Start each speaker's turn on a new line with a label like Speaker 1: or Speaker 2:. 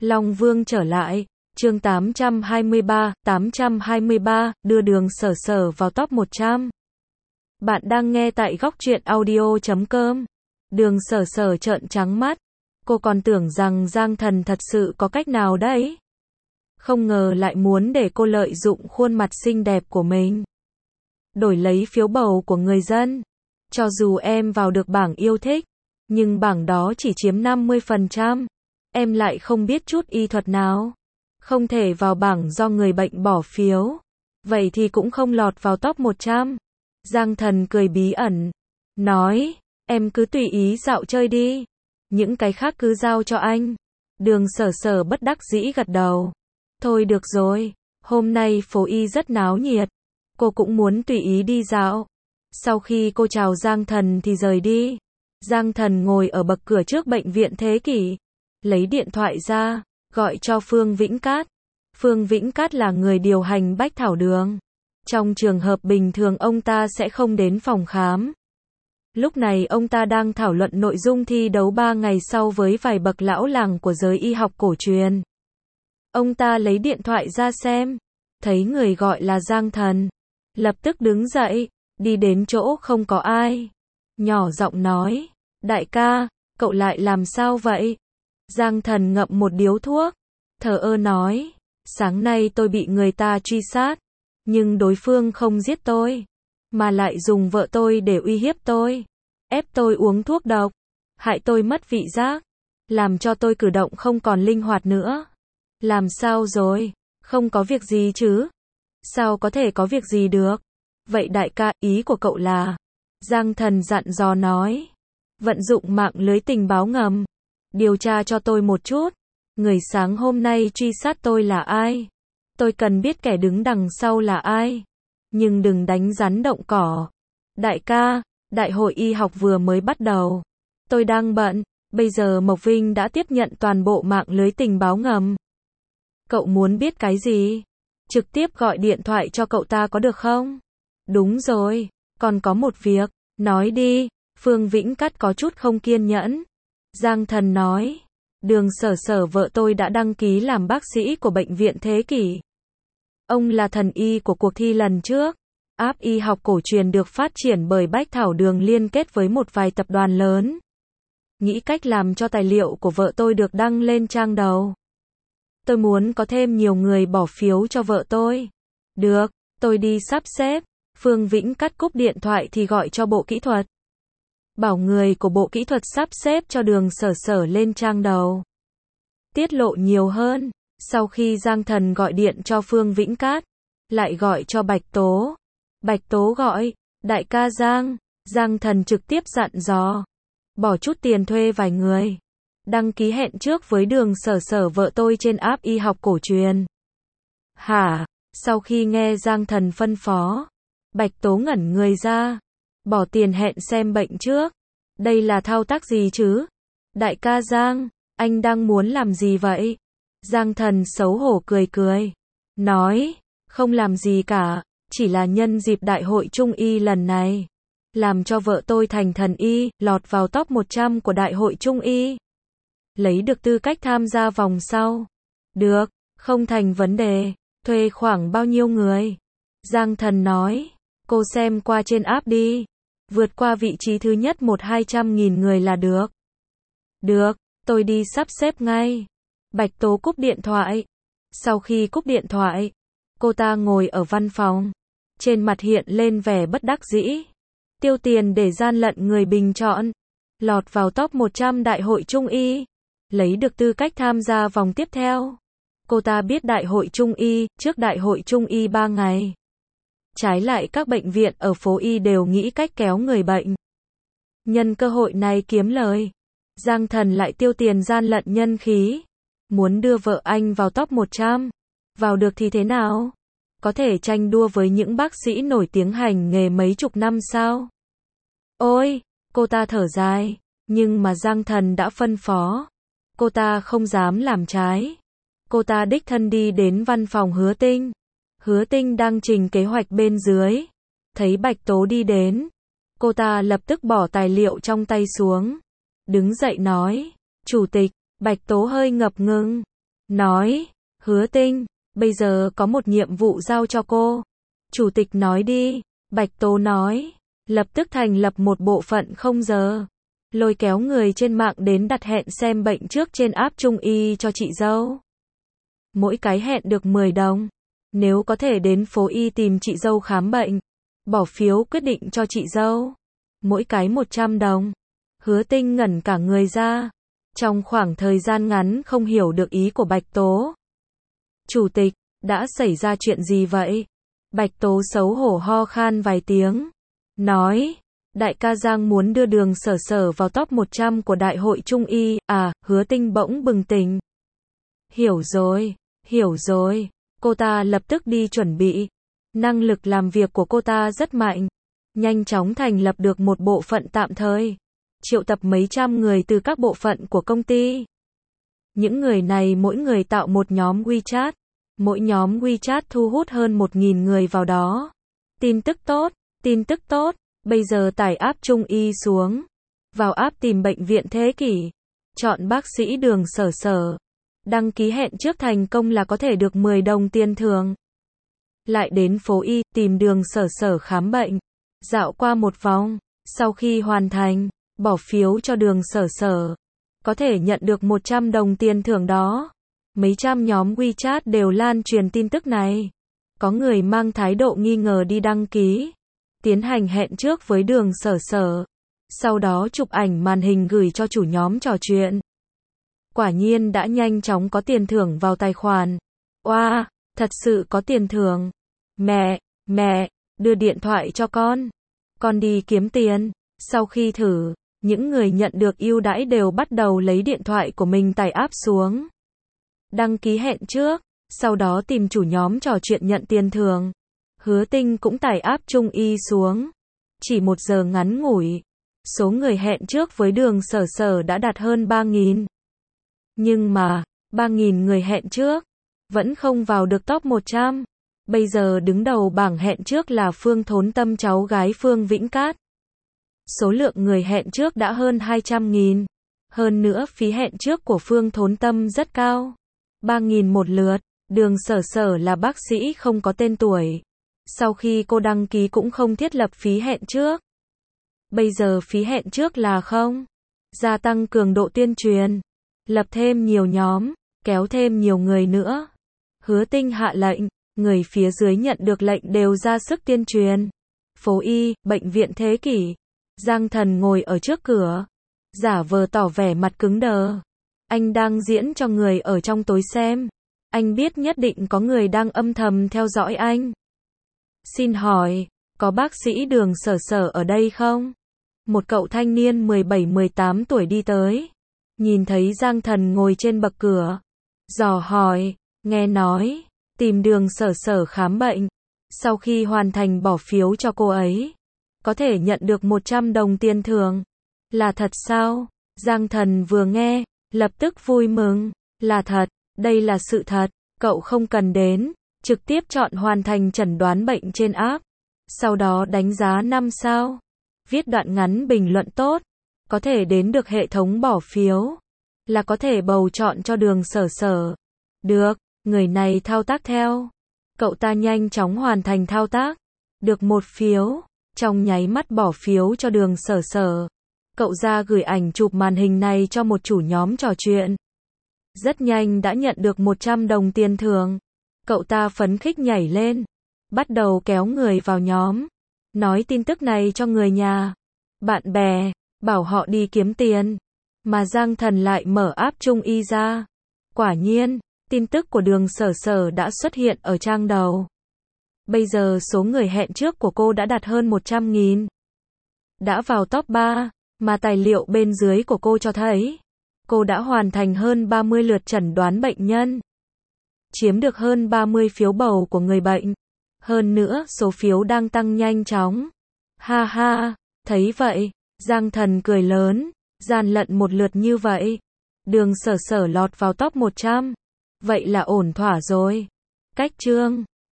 Speaker 1: Long Vương trở lại, chương 823, đưa Đường Sở Sở vào top 100. Bạn đang nghe tại góc truyện audio.com. Đường Sở Sở trợn trắng mắt, cô còn tưởng rằng Giang Thần thật sự có cách nào đấy. Không ngờ lại muốn để cô lợi dụng khuôn mặt xinh đẹp của mình đổi lấy phiếu bầu của người dân. Cho dù em vào được bảng yêu thích, nhưng bảng đó chỉ chiếm 50%. Em lại không biết chút y thuật nào, không thể vào bảng do người bệnh bỏ phiếu. Vậy thì cũng không lọt vào top 100. Giang Thần cười bí ẩn, nói, em cứ tùy ý dạo chơi đi. Những cái khác cứ giao cho anh. Đường Sở Sở bất đắc dĩ gật đầu. Thôi được rồi, hôm nay phố Y rất náo nhiệt. Cô cũng muốn tùy ý đi dạo. Sau khi cô chào Giang Thần thì rời đi. Giang Thần ngồi ở bậc cửa trước bệnh viện Thế Kỷ, lấy điện thoại ra, gọi cho Phương Vĩnh Cát. Phương Vĩnh Cát là người điều hành Bách Thảo Đường. Trong trường hợp bình thường ông ta sẽ không đến phòng khám. Lúc này ông ta đang thảo luận nội dung thi đấu 3 ngày sau với vài bậc lão làng của giới y học cổ truyền. Ông ta lấy điện thoại ra xem, thấy người gọi là Giang Thần, lập tức đứng dậy, đi đến chỗ không có ai, nhỏ giọng nói, đại ca, cậu lại làm sao vậy? Giang Thần ngậm một điếu thuốc, thờ ơ nói, sáng nay tôi bị người ta truy sát, nhưng đối phương không giết tôi, mà lại dùng vợ tôi để uy hiếp tôi, ép tôi uống thuốc độc, hại tôi mất vị giác, làm cho tôi cử động không còn linh hoạt nữa. Làm sao rồi? Không có việc gì chứ? Sao có thể có việc gì được? Vậy đại ca, ý của cậu là? Giang Thần dặn dò nói, vận dụng mạng lưới tình báo ngầm, điều tra cho tôi một chút. Người sáng hôm nay truy sát tôi là ai? Tôi cần biết kẻ đứng đằng sau là ai. Nhưng đừng đánh rắn động cỏ. Đại ca, đại hội y học vừa mới bắt đầu. Tôi đang bận, bây giờ Mộc Vinh đã tiếp nhận toàn bộ mạng lưới tình báo ngầm. Cậu muốn biết cái gì? Trực tiếp gọi điện thoại cho cậu ta có được không? Đúng rồi, còn có một việc, nói đi. Phương Vĩnh Cát có chút không kiên nhẫn. Giang Thần nói, Đường Sở Sở vợ tôi đã đăng ký làm bác sĩ của bệnh viện Thế Kỷ. Ông là thần y của cuộc thi lần trước. App y học cổ truyền được phát triển bởi Bách Thảo Đường liên kết với một vài tập đoàn lớn. Nghĩ cách làm cho tài liệu của vợ tôi được đăng lên trang đầu. Tôi muốn có thêm nhiều người bỏ phiếu cho vợ tôi. Được, tôi đi sắp xếp. Phương Vĩnh Cát cúp điện thoại thì gọi cho bộ kỹ thuật. Bảo người của bộ kỹ thuật sắp xếp cho Đường Sở Sở lên trang đầu. Tiết lộ nhiều hơn. Sau khi Giang Thần gọi điện cho Phương Vĩnh Cát, lại gọi cho Bạch Tố. Bạch Tố gọi, đại ca Giang. Giang Thần trực tiếp dặn dò, bỏ chút tiền thuê vài người, đăng ký hẹn trước với Đường Sở Sở vợ tôi trên app y học cổ truyền. Hả? Sau khi nghe Giang Thần phân phó, Bạch Tố ngẩn người ra. Bỏ tiền hẹn xem bệnh trước. Đây là thao tác gì chứ? Đại ca Giang, anh đang muốn làm gì vậy? Giang Thần xấu hổ cười cười, nói, không làm gì cả, chỉ là nhân dịp đại hội trung y lần này, làm cho vợ tôi thành thần y, lọt vào top 100 của đại hội trung y, lấy được tư cách tham gia vòng sau. Được, không thành vấn đề, thuê khoảng bao nhiêu người? Giang Thần nói, cô xem qua trên app đi, vượt qua vị trí thứ nhất 100-200 nghìn người là được. Được, tôi đi sắp xếp ngay. Bạch Tố cúp điện thoại. Sau khi cúp điện thoại, cô ta ngồi ở văn phòng, trên mặt hiện lên vẻ bất đắc dĩ. Tiêu tiền để gian lận người bình chọn, lọt vào top 100 đại hội trung y, lấy được tư cách tham gia vòng tiếp theo. Cô ta biết đại hội trung y, trước đại hội trung y 3 ngày. Trái lại các bệnh viện ở phố Y đều nghĩ cách kéo người bệnh. Nhân cơ hội này kiếm lời. Giang Thần lại tiêu tiền gian lận nhân khí. Muốn đưa vợ anh vào top 100. Vào được thì thế nào? Có thể tranh đua với những bác sĩ nổi tiếng hành nghề mấy chục năm sao? Ôi, cô ta thở dài. Nhưng mà Giang Thần đã phân phó. Cô ta không dám làm trái. Cô ta đích thân đi đến văn phòng Hứa Tinh. Hứa Tinh đang trình kế hoạch bên dưới. Thấy Bạch Tố đi đến, cô ta lập tức bỏ tài liệu trong tay xuống. Đứng dậy nói, Chủ tịch. Bạch Tố hơi ngập ngừng. nói, Hứa Tinh, bây giờ có một nhiệm vụ giao cho cô. Chủ tịch nói đi, Bạch Tố nói, lập tức thành lập một bộ phận không giờ. Lôi kéo người trên mạng đến đặt hẹn xem bệnh trước trên app Trung Y cho chị dâu. Mỗi cái hẹn được 10 đồng. Nếu có thể đến phố Y tìm chị dâu khám bệnh, bỏ phiếu quyết định cho chị dâu. Mỗi cái 100 đồng. Hứa Tinh ngẩn cả người ra. Trong khoảng thời gian ngắn không hiểu được ý của Bạch Tố. Chủ tịch, đã xảy ra chuyện gì vậy? Bạch Tố xấu hổ ho khan vài tiếng. Nói, đại ca Giang muốn đưa Đường Sở Sở vào top 100 của Đại hội Trung Y. À, Hứa Tinh bỗng bừng tỉnh. Hiểu rồi. Cô ta lập tức đi chuẩn bị. Năng lực làm việc của cô ta rất mạnh. Nhanh chóng thành lập được một bộ phận tạm thời. Triệu tập mấy trăm người từ các bộ phận của công ty. Những người này mỗi người tạo một nhóm WeChat. Mỗi nhóm WeChat thu hút hơn 1.000 người vào đó. Tin tức tốt. Bây giờ tải app Trung Y xuống. Vào app tìm bệnh viện Thế Kỷ. Chọn bác sĩ Đường Sở Sở. Đăng ký hẹn trước thành công là có thể được 10 đồng tiền thưởng. Lại đến phố Y, tìm Đường Sở Sở khám bệnh. Dạo qua một vòng. Sau khi hoàn thành, bỏ phiếu cho Đường Sở Sở. Có thể nhận được 100 đồng tiền thưởng đó. Mấy trăm nhóm WeChat đều lan truyền tin tức này. Có người mang thái độ nghi ngờ đi đăng ký. Tiến hành hẹn trước với Đường Sở Sở. Sau đó chụp ảnh màn hình gửi cho chủ nhóm trò chuyện. Quả nhiên đã nhanh chóng có tiền thưởng vào tài khoản. Oa, thật sự có tiền thưởng. Mẹ, đưa điện thoại cho con. Con đi kiếm tiền. Sau khi thử, những người nhận được ưu đãi đều bắt đầu lấy điện thoại của mình tải app xuống. Đăng ký hẹn trước, sau đó tìm chủ nhóm trò chuyện nhận tiền thưởng. Hứa Tinh cũng tải app Trung Y xuống. Chỉ 1 giờ ngắn ngủi, số người hẹn trước với Đường Sở Sở đã đạt hơn 3.000. Nhưng mà, 3.000 người hẹn trước, vẫn không vào được top 100. Bây giờ đứng đầu bảng hẹn trước là Phương Thốn Tâm cháu gái Phương Vĩnh Cát. Số lượng người hẹn trước đã hơn 200.000. Hơn nữa phí hẹn trước của Phương Thốn Tâm rất cao. 3.000 một lượt. Đường Sở Sở là bác sĩ không có tên tuổi. Sau khi cô đăng ký cũng không thiết lập phí hẹn trước. Bây giờ phí hẹn trước là không. Gia tăng cường độ tuyên truyền. Lập thêm nhiều nhóm. Kéo thêm nhiều người nữa. Hứa Tinh hạ lệnh. Người phía dưới nhận được lệnh đều ra sức tuyên truyền. Phố Y, bệnh viện Thế Kỷ. Giang Thần ngồi ở trước cửa. Giả vờ tỏ vẻ mặt cứng đờ. Anh đang diễn cho người ở trong tối xem. Anh biết nhất định có người đang âm thầm theo dõi anh. Xin hỏi, có bác sĩ Đường Sở Sở ở đây không? Một cậu thanh niên 17-18 tuổi đi tới. Nhìn thấy Giang Thần ngồi trên bậc cửa. Dò hỏi, nghe nói, tìm Đường Sở Sở khám bệnh. Sau khi hoàn thành bỏ phiếu cho cô ấy, có thể nhận được 100 đồng tiền thưởng. Là thật sao? Giang Thần vừa nghe, lập tức vui mừng. Là thật, đây là sự thật. Cậu không cần đến, trực tiếp chọn hoàn thành chẩn đoán bệnh trên app. Sau đó đánh giá 5 sao. Viết đoạn ngắn bình luận tốt. Có thể đến được hệ thống bỏ phiếu. Là có thể bầu chọn cho Đường Sở Sở. Được, người này thao tác theo. Cậu ta nhanh chóng hoàn thành thao tác. Được 1 phiếu. Trong nháy mắt bỏ phiếu cho Đường Sở Sở. Cậu ra gửi ảnh chụp màn hình này cho một chủ nhóm trò chuyện. Rất nhanh đã nhận được 100 đồng tiền thưởng. Cậu ta phấn khích nhảy lên. Bắt đầu kéo người vào nhóm. Nói tin tức này cho người nhà. Bạn bè. Bảo họ đi kiếm tiền. Mà Giang Thần lại mở app Trung Y ra. Quả nhiên, tin tức của Đường Sở Sở đã xuất hiện ở trang đầu. Bây giờ số người hẹn trước của cô đã đạt hơn 100.000. Đã vào top 3, mà tài liệu bên dưới của cô cho thấy. Cô đã hoàn thành hơn 30 lượt chẩn đoán bệnh nhân. Chiếm được hơn 30 phiếu bầu của người bệnh. Hơn nữa, số phiếu đang tăng nhanh chóng. Ha ha, thấy vậy, Giang Thần cười lớn, gian lận một lượt như vậy. Đường Sở Sở lọt vào top 100. Vậy là ổn thỏa rồi. Cách chương